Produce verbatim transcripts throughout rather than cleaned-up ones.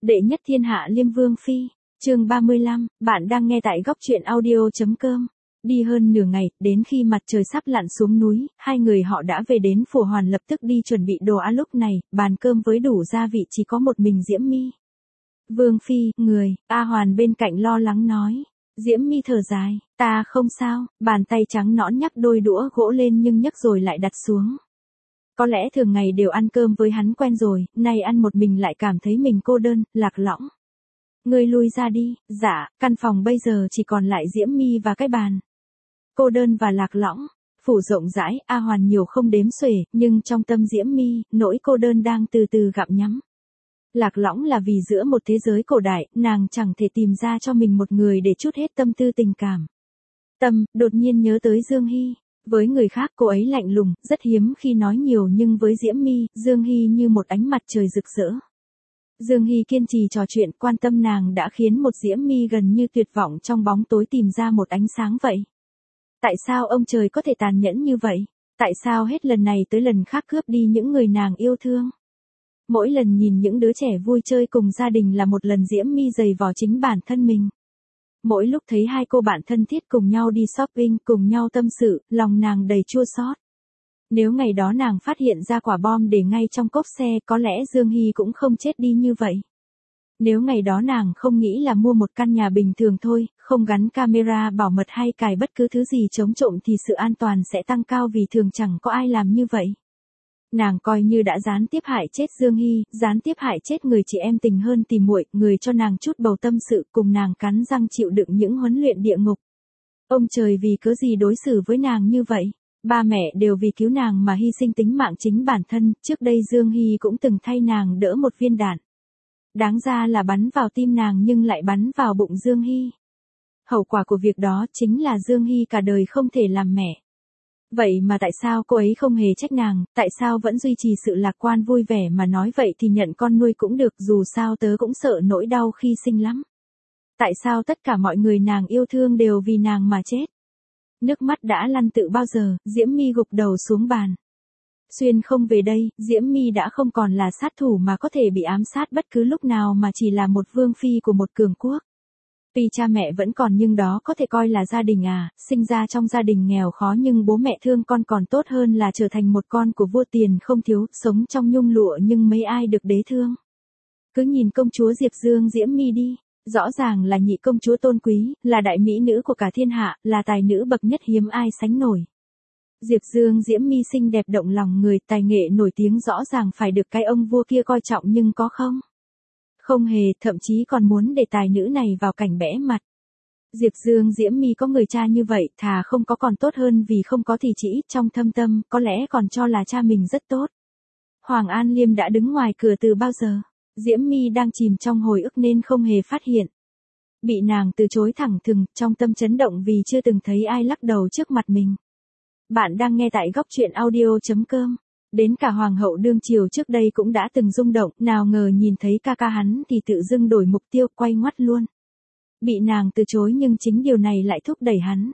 Đệ nhất thiên hạ Liêm Vương Phi, chương ba mươi lăm, bạn đang nghe tại góc truyện audio.com. Đi hơn nửa ngày, đến khi mặt trời sắp lặn xuống núi, hai người họ đã về đến Phổ Hoàn lập tức đi chuẩn bị đồ ăn. Lúc này, bàn cơm với đủ gia vị chỉ có một mình Diễm My. Vương Phi, người, A Hoàn bên cạnh lo lắng nói. Diễm My thở dài, ta không sao, bàn tay trắng nõn nhắc đôi đũa gỗ lên nhưng nhấc rồi lại đặt xuống. Có lẽ thường ngày đều ăn cơm với hắn quen rồi, nay ăn một mình lại cảm thấy mình cô đơn, lạc lõng. Ngươi lui ra đi, dạ, căn phòng bây giờ chỉ còn lại Diễm My và cái bàn. Cô đơn và lạc lõng, phủ rộng rãi, A Hoàn nhiều không đếm xuể, nhưng trong tâm Diễm My, nỗi cô đơn đang từ từ gặm nhấm. Lạc lõng là vì giữa một thế giới cổ đại, nàng chẳng thể tìm ra cho mình một người để trút hết tâm tư tình cảm. Tâm, đột nhiên nhớ tới Dương Hy. Với người khác cô ấy lạnh lùng, rất hiếm khi nói nhiều nhưng với Diễm My, Dương Hy như một ánh mặt trời rực rỡ. Dương Hy kiên trì trò chuyện quan tâm nàng đã khiến một Diễm My gần như tuyệt vọng trong bóng tối tìm ra một ánh sáng vậy. Tại sao ông trời có thể tàn nhẫn như vậy? Tại sao hết lần này tới lần khác cướp đi những người nàng yêu thương? Mỗi lần nhìn những đứa trẻ vui chơi cùng gia đình là một lần Diễm My giày vò chính bản thân mình. Mỗi lúc thấy hai cô bạn thân thiết cùng nhau đi shopping, cùng nhau tâm sự, lòng nàng đầy chua xót. Nếu ngày đó nàng phát hiện ra quả bom để ngay trong cốp xe, có lẽ Dương Hy cũng không chết đi như vậy. Nếu ngày đó nàng không nghĩ là mua một căn nhà bình thường thôi, không gắn camera bảo mật hay cài bất cứ thứ gì chống trộm thì sự an toàn sẽ tăng cao vì thường chẳng có ai làm như vậy. Nàng coi như đã gián tiếp hại chết Dương Hy, gián tiếp hại chết người chị em tình hơn tìm muội, người cho nàng chút bầu tâm sự cùng nàng cắn răng chịu đựng những huấn luyện địa ngục. Ông trời vì cớ gì đối xử với nàng như vậy? Ba mẹ đều vì cứu nàng mà hy sinh tính mạng chính bản thân, trước đây Dương Hy cũng từng thay nàng đỡ một viên đạn. Đáng ra là bắn vào tim nàng nhưng lại bắn vào bụng Dương Hy. Hậu quả của việc đó chính là Dương Hy cả đời không thể làm mẹ. Vậy mà tại sao cô ấy không hề trách nàng, tại sao vẫn duy trì sự lạc quan vui vẻ mà nói vậy thì nhận con nuôi cũng được, dù sao tớ cũng sợ nỗi đau khi sinh lắm. Tại sao tất cả mọi người nàng yêu thương đều vì nàng mà chết? Nước mắt đã lăn tự bao giờ, Diễm My gục đầu xuống bàn. Xuyên không về đây, Diễm My đã không còn là sát thủ mà có thể bị ám sát bất cứ lúc nào mà chỉ là một vương phi của một cường quốc. Tuy cha mẹ vẫn còn nhưng đó có thể coi là gia đình à, sinh ra trong gia đình nghèo khó nhưng bố mẹ thương con còn tốt hơn là trở thành một con của vua tiền không thiếu, sống trong nhung lụa nhưng mấy ai được đế thương. Cứ nhìn công chúa Diệp Dương Diễm My đi, rõ ràng là nhị công chúa tôn quý, là đại mỹ nữ của cả thiên hạ, là tài nữ bậc nhất hiếm ai sánh nổi. Diệp Dương Diễm My xinh đẹp động lòng người, tài nghệ nổi tiếng rõ ràng phải được cái ông vua kia coi trọng nhưng có không? Không hề, thậm chí còn muốn để tài nữ này vào cảnh bẽ mặt. Diệp Dương Diễm My có người cha như vậy, thà không có còn tốt hơn vì không có thì chỉ ít trong thâm tâm, có lẽ còn cho là cha mình rất tốt. Hoàng An Liêm đã đứng ngoài cửa từ bao giờ? Diễm My đang chìm trong hồi ức nên không hề phát hiện. Bị nàng từ chối thẳng thừng, trong tâm chấn động vì chưa từng thấy ai lắc đầu trước mặt mình. Bạn đang nghe tại góc truyện audio.com. Đến cả hoàng hậu đương triều trước đây cũng đã từng rung động, nào ngờ nhìn thấy ca ca hắn thì tự dưng đổi mục tiêu, quay ngoắt luôn. Bị nàng từ chối nhưng chính điều này lại thúc đẩy hắn.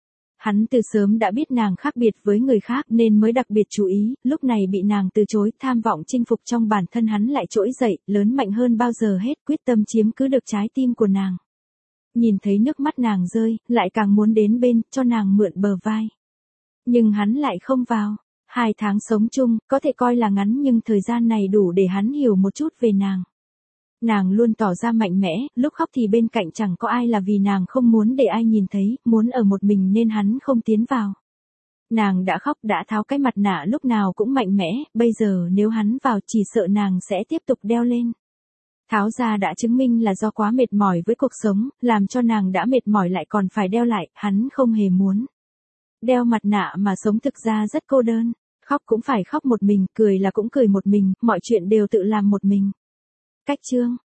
Hắn từ sớm đã biết nàng khác biệt với người khác nên mới đặc biệt chú ý, lúc này bị nàng từ chối, tham vọng chinh phục trong bản thân hắn lại trỗi dậy, lớn mạnh hơn bao giờ hết, quyết tâm chiếm cứ được trái tim của nàng. Nhìn thấy nước mắt nàng rơi, lại càng muốn đến bên, cho nàng mượn bờ vai. Nhưng hắn lại không vào. Hai tháng sống chung, có thể coi là ngắn nhưng thời gian này đủ để hắn hiểu một chút về nàng. Nàng luôn tỏ ra mạnh mẽ, lúc khóc thì bên cạnh chẳng có ai là vì nàng không muốn để ai nhìn thấy, muốn ở một mình nên hắn không tiến vào. Nàng đã khóc đã tháo cái mặt nạ lúc nào cũng mạnh mẽ, bây giờ nếu hắn vào chỉ sợ nàng sẽ tiếp tục đeo lên. Tháo ra đã chứng minh là do quá mệt mỏi với cuộc sống, làm cho nàng đã mệt mỏi lại còn phải đeo lại, hắn không hề muốn. Đeo mặt nạ mà sống thực ra rất cô đơn, khóc cũng phải khóc một mình, cười là cũng cười một mình, mọi chuyện đều tự làm một mình. Cách chương,